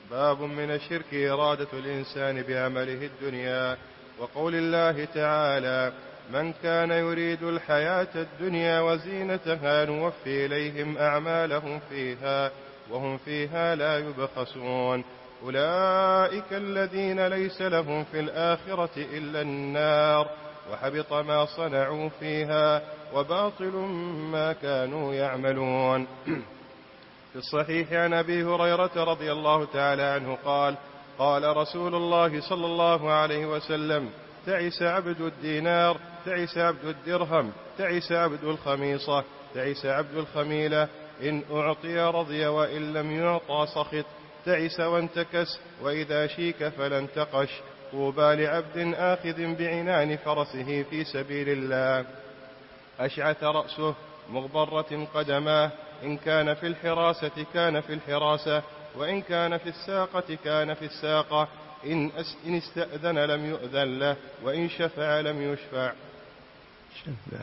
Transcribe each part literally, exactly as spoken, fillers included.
باب من الشرك إرادة الإنسان بعمله الدنيا. وقول الله تعالى: من كان يريد الحياة الدنيا وزينتها نوفي إليهم أعمالهم فيها وهم فيها لا يبخسون. أولئك الذين ليس لهم في الآخرة إلا النار وحبط ما صنعوا فيها وباطل ما كانوا يعملون. في الصحيح عن أبي هريرة رضي الله تعالى عنه قال: قال رسول الله صلى الله عليه وسلم: تعس عبد الدينار، تعس عبد الدرهم، تعس عبد الخميصة، تعس عبد الخميلة، إن أعطي رضي وإن لم يعطى سخط، تعس وانتكس، وإذا شيك فلا انتقش. طوبى لعبد آخذ بعنان فرسه في سبيل الله، أشعث رأسه مغبرة قدماه، إن كان في الحراسة كان في الحراسة، وإن كان في الساقة كان في الساقة، إن, إن استأذن لم يؤذن له، وإن شفع لم يشفع. شفع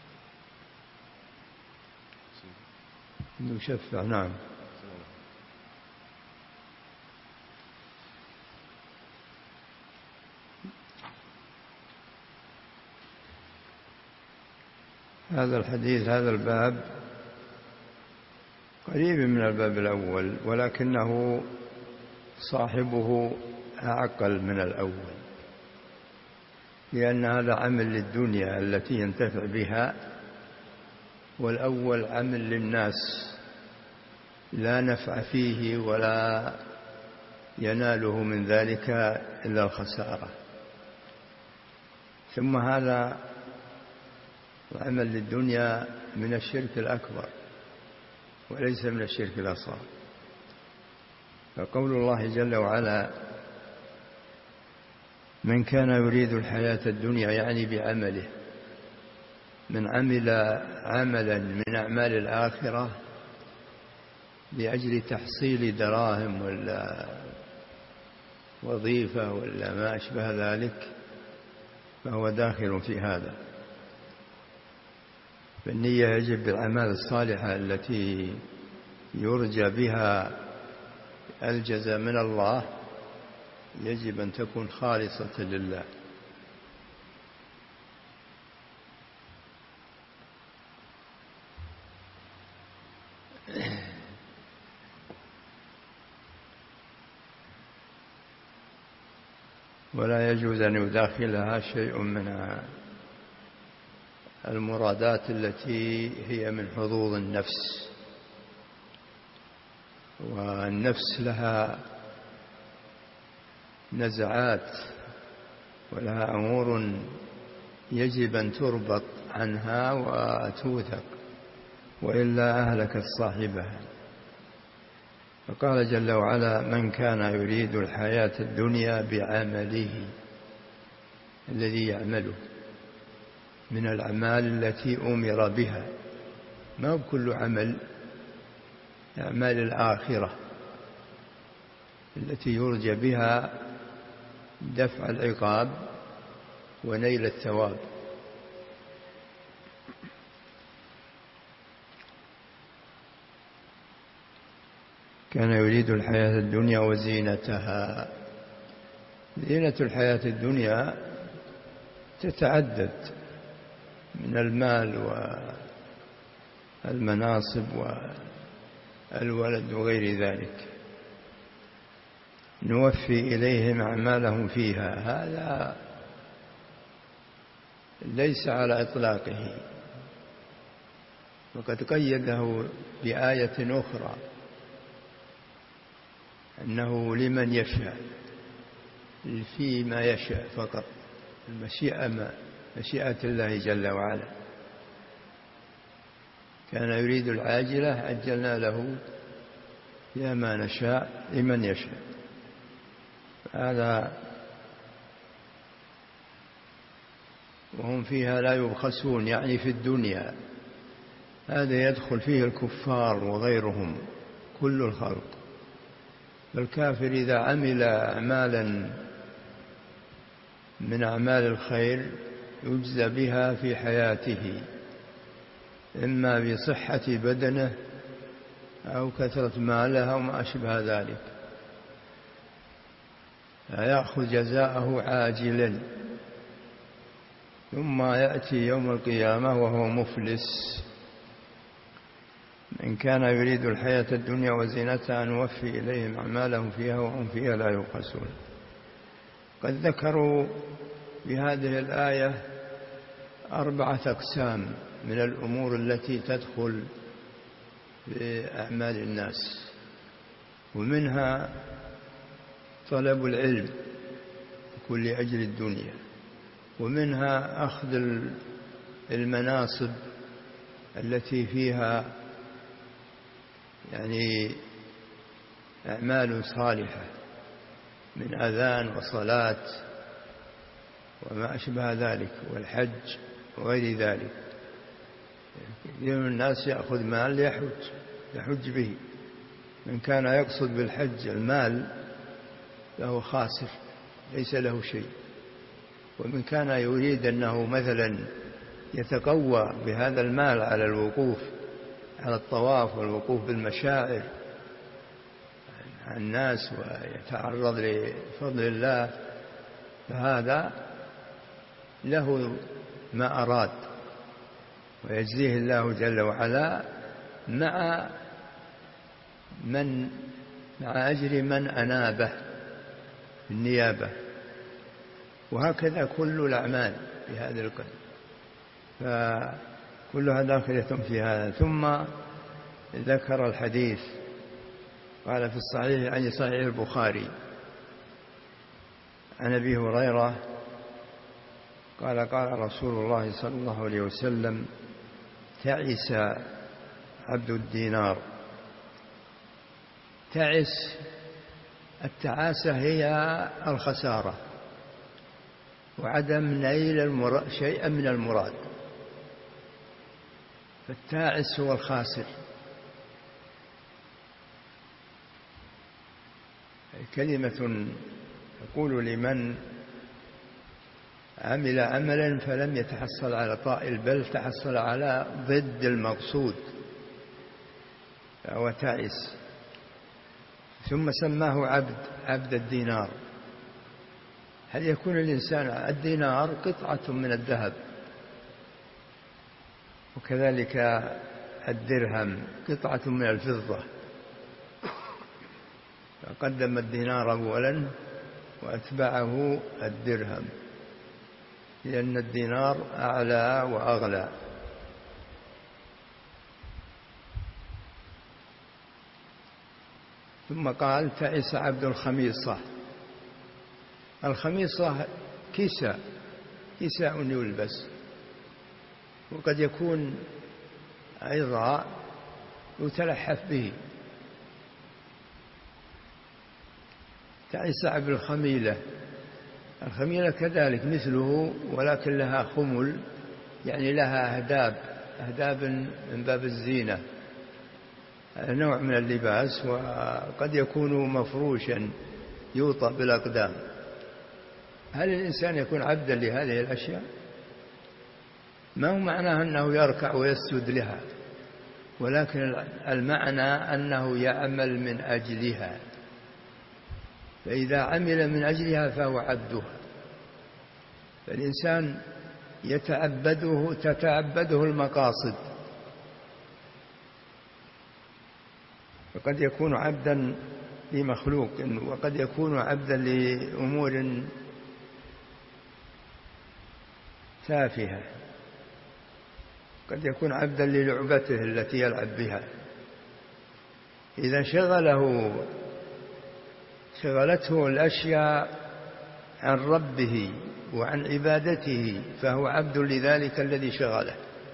يشفع نعم. هذا الحديث هذا الباب قريب من الباب الأول، ولكنه صاحبه أعقل من الأول، لأن هذا عمل للدنيا التي ينتفع بها، والأول عمل للناس لا نفع فيه ولا يناله من ذلك إلا الخسارة. ثم هذا العمل للدنيا من الشرك الأكبر وليس من الشرك الأصغر. فقول الله جل وعلا: من كان يريد الحياة الدنيا، يعني بعمله، من عمل عملا من أعمال الآخرة لأجل تحصيل دراهم ولا وظيفة ولا ما أشبه ذلك، فهو داخل في هذا. فالنية يجب بالأعمال الصالحة التي يرجى بها الجزاء من الله، يجب أن تكون خالصة لله. ولا يجوز أن يداخلها شيء من المرادات التي هي من حظوظ النفس، والنفس لها نزعات ولها أمور يجب أن تربط عنها وتوثق، وإلا أهلكت صاحبها. فقال جل وعلا: من كان يريد الحياة الدنيا بعمله، الذي يعمله من الأعمال التي أمر بها، ما هو كل عمل، أعمال الآخرة التي يرجى بها دفع العقاب ونيل الثواب. كان يريد الحياة الدنيا وزينتها. زينة الحياة الدنيا تتعدد من المال والمناصب والولد وغير ذلك. نوفي إليهم أعمالهم فيها، هذا ليس على إطلاقه، وقد قيده بآية أخرى أنه لمن يشاء، فيما يشاء فقط، المشيئة ما مشيئة الله جل وعلا. كان يريد العاجلة عجلنا له فيها ما نشاء لمن يشاء. هذا وهم فيها لا يبخسون، يعني في الدنيا. هذا يدخل فيه الكفار وغيرهم، كل الخلق. فالكافر إذا عمل أعمالا من أعمال الخير يجزى بها في حياته، إما بصحة بدنه أو كثرة ماله أو ما أشبه ذلك. يأخذ جزاءه عاجلا ثم يأتي يوم القيامة وهو مفلس. من كان يريد الحياة الدنيا وزينتها نوفي إليهم أعمالهم فيها وهم فيها لا يبخسون. قد ذكروا بهذه الآية أربعة أقسام من الأمور التي تدخل بأعمال الناس، ومنها طلب العلم كل أجل الدنيا، ومنها أخذ المناصب التي فيها يعني أعمال صالحة من أذان وصلاة وما أشبه ذلك والحج وغير ذلك. كثير من الناس يأخذ مال ليحج يحج به، من كان يقصد بالحج المال فهو خاسر ليس له شيء، ومن كان يريد أنه مثلا يتقوى بهذا المال على الوقوف على الطواف والوقوف بالمشاعر عن الناس ويتعرض لفضل الله، فهذا له ما أراد ويجزيه الله جل وعلا مع من مع أجر من أنابه النيابة. وهكذا كل الأعمال بهذا القدر، فكلها داخلة في هذا. ثم ذكر الحديث قال في الصحيح عن صحيح البخاري عن أبي هريرة قال قال رسول الله صلى الله عليه وسلم تعس عبد الدينار. تعس التعاسة هي الخسارة وعدم نيل المراد شيئا من المراد، فالتاعس هو الخاسر. كلمة يقول لمن عمل عملا فلم يتحصل على طائل بل تحصل على ضد المقصود فهو تعس. ثم سماه عبد عبد الدينار. هل يكون الإنسان الدينار قطعة من الذهب، وكذلك الدرهم قطعة من الفضة، فقدم الدينار أولا وأتبعه الدرهم لأن الدينار أعلى وأغلى. ثم قال تعس عبد الخميصة. الخميصة كساء كساء يلبس، وقد يكون أيضا يتلحف به. تعس عبد الخميلة. الخميلة كذلك مثله ولكن لها خمل، يعني لها أهداب أهداب من باب الزينة، نوع من اللباس، وقد يكون مفروشا يوطأ بالأقدام. هل الإنسان يكون عبدا لهذه الأشياء؟ ما هو معناه أنه يركع ويسجد لها، ولكن المعنى أنه يعمل من أجلها، فإذا عمل من أجلها فهو عبدها. فالإنسان يتعبده تتعبده المقاصد، فقد يكون عبدا لمخلوق وقد يكون عبدا لأمور تافهة، قد يكون عبدا للعبته التي يلعب بها. إذا شغله شغلته الأشياء عن ربه وعن عبادته فهو عبد لذلك الذي شغله.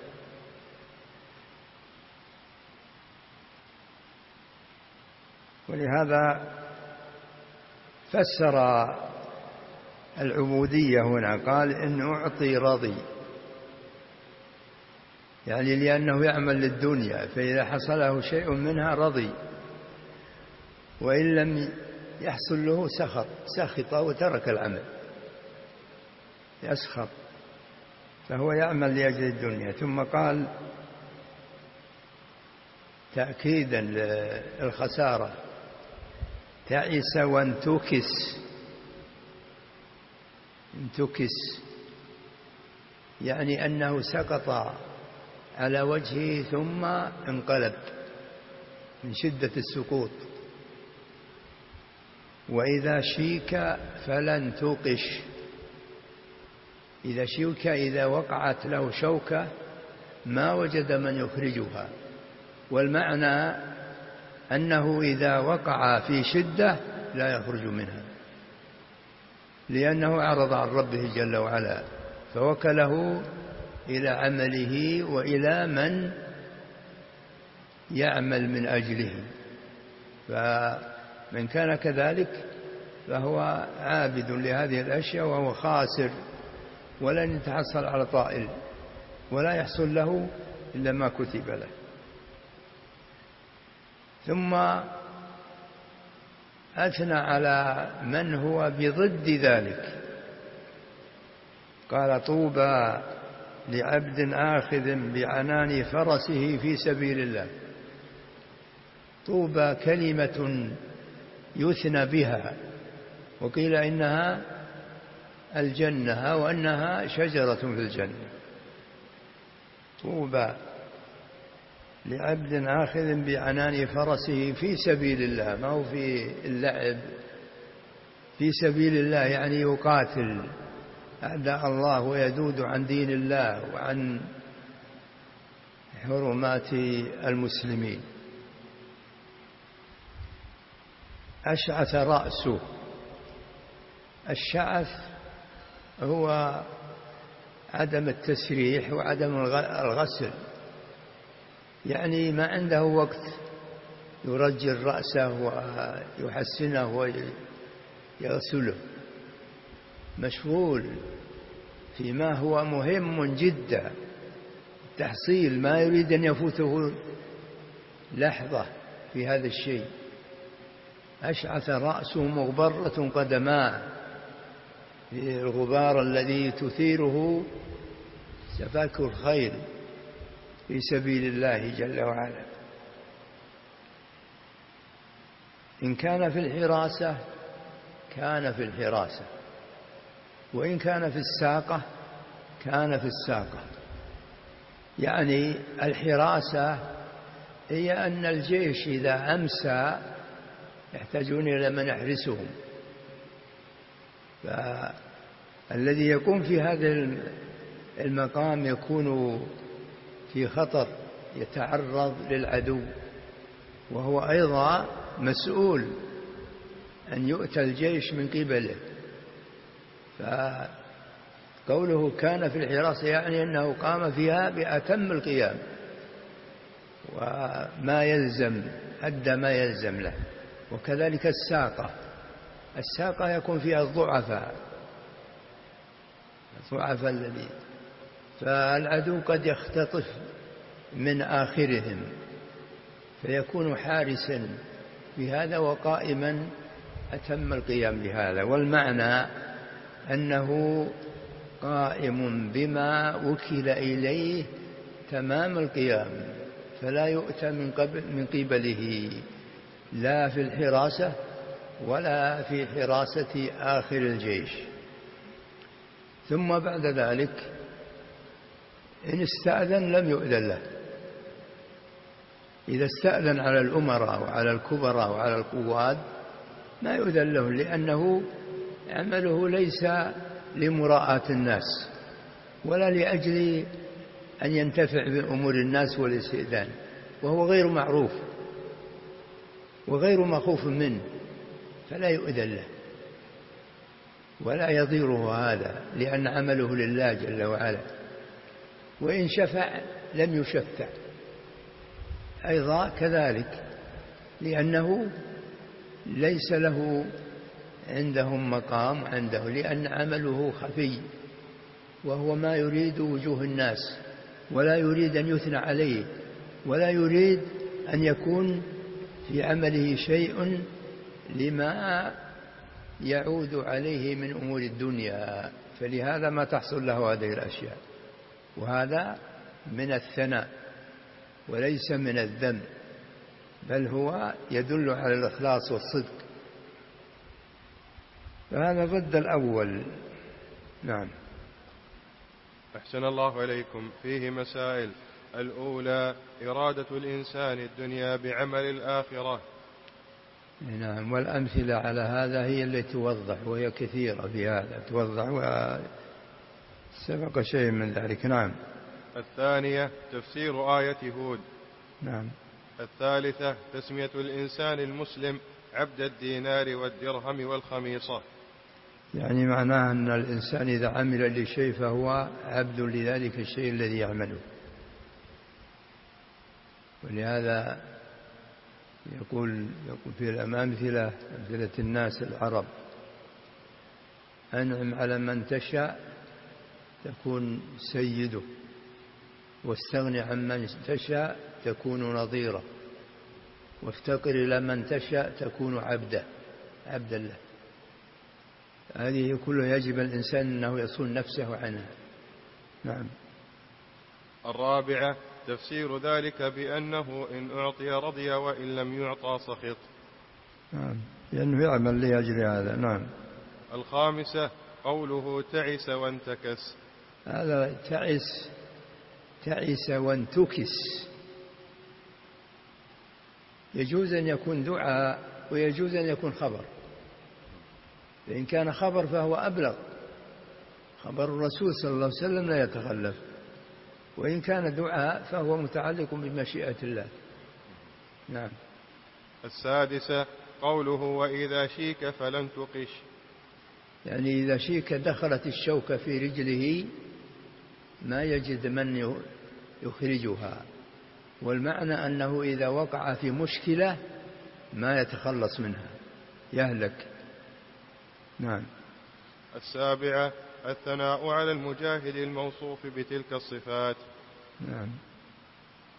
ولهذا فسر العبودية هنا قال إن أعطي رضي، يعني لأنه يعمل للدنيا، فإذا حصله شيء منها رضي، وإن لم يحصل له سخط سخط وترك العمل، يسخط، فهو يعمل لأجل الدنيا. ثم قال تأكيدا للخسارة تعس وانتكس، انتكس، يعني أنه سقط على وجهه ثم انقلب من شدة السقوط. وإذا شيك فلن توقش، إذا شيك إذا وقعت له شوكة ما وجد من يخرجها. والمعنى أنه إذا وقع في شدة لا يخرج منها، لأنه عرض عن ربه جل وعلا فوكله إلى عمله وإلى من يعمل من أجله. فمن كان كذلك فهو عابد لهذه الأشياء وهو خاسر، ولن يتحصل على طائل ولا يحصل له إلا ما كتب له. ثم أثنى على من هو بضد ذلك، قال طوبى لعبد آخذ بعنان فرسه في سبيل الله. طوبى كلمة يثنى بها، وقيل إنها الجنة وأنها شجرة في الجنة. طوبى لعبد آخذ بعنان فرسه في سبيل الله، ما هو في اللعب، في سبيل الله يعني يقاتل أعداء الله ويذود عن دين الله وعن حرمات المسلمين. أشعث رأسه، الشعث هو عدم التسريح وعدم الغسل، يعني ما عنده وقت يرجل رأسه ويحسنه ويغسله، مشغول فيما هو مهم جدا، تحصيل ما يريد أن يفوته لحظة في هذا الشيء. أشعث رأسه مغبرة قدماه، الغبار الذي تثيره سفاك الخيل في سبيل الله جل وعلا. إن كان في الحراسة كان في الحراسة، وإن كان في الساقة كان في الساقة. يعني الحراسة هي أن الجيش إذا أمسى يحتاجون إلى من يحرسهم، فالذي يكون في هذا المقام يكون في خطر، يتعرض للعدو، وهو أيضا مسؤول أن يؤتى الجيش من قبله. فقوله كان في الحراسة يعني أنه قام فيها بأتم القيام، وما يلزم أدى ما يلزم له. وكذلك الساقة، الساقة يكون فيها الضعفاء، الضعفاء الذين فالعدو قد يختطف من آخرهم، فيكون حارسا بهذا وقائما أتم القيام بهذا. والمعنى أنه قائم بما وكل إليه تمام القيام، فلا يؤتى من قبل من قبله لا في الحراسة ولا في حراسة آخر الجيش. ثم بعد ذلك إن استأذن لم يؤذن له. إذا استأذن على الأمراء وعلى الكبراء وعلى القواد ما يؤذن له، لأنه عمله ليس لمراءة الناس ولا لأجل أن ينتفع بأمور الناس والاستئذان، وهو غير معروف وغير مخوف منه، فلا يؤذن له ولا يضيره هذا، لأن عمله لله جل وعلا. وإن شفع لم يشفع أيضا كذلك، لأنه ليس له عندهم مقام عنده، لأن عمله خفي، وهو ما يريد وجوه الناس، ولا يريد أن يثنى عليه، ولا يريد أن يكون في عمله شيء لما يعود عليه من أمور الدنيا، فلهذا ما تحصل له هذه الأشياء. وهذا من الثناء وليس من الذم، بل هو يدل على الإخلاص والصدق. فهذا ضد الأول. نعم. أحسن الله إليكم. فيه مسائل. الأولى إرادة الإنسان الدنيا بعمل الآخرة. نعم، والأمثلة على هذا هي التي توضح، وهي كثيرة في هذا توضح، وسبق شيء من ذلك. نعم. الثانية تفسير آية هود. نعم. الثالثة تسمية الإنسان المسلم عبد الدينار والدرهم والخميصة. يعني معناه أن الإنسان إذا عمل لشيء فهو عبد لذلك الشيء الذي يعمله. ولهذا يقول, يقول في الأمثلة أمثلة الناس العرب: أنعم على من تشاء تكون سيده، واستغني عن من تشاء تكون نظيره، وافتقر إلى من تشاء تكون عبده عبدا له. هذه كلها يجب الإنسان أنه يصون نفسه عنها. نعم. الرابعة تفسير ذلك بأنه إن أعطي رضي وإن لم يعطى سخط. نعم، لأنه يعمل لأجل هذا. نعم. الخامسة قوله تعس وانتكس. هذا تعس تعس وانتكس يجوز أن يكون دعاء ويجوز أن يكون خبر. فإن كان خبر فهو أبلغ، خبر الرسول صلى الله عليه وسلم لا يتخلف. وإن كان دعاء فهو متعلق بمشيئة الله. نعم. السادسة قوله وإذا شيك فلن تقش. يعني إذا شيك دخلت الشوكة في رجله ما يجد من يخرجها، والمعنى أنه إذا وقع في مشكلة ما يتخلص منها، يهلك. نعم. السابعة الثناء على المجاهد الموصوف بتلك الصفات. نعم.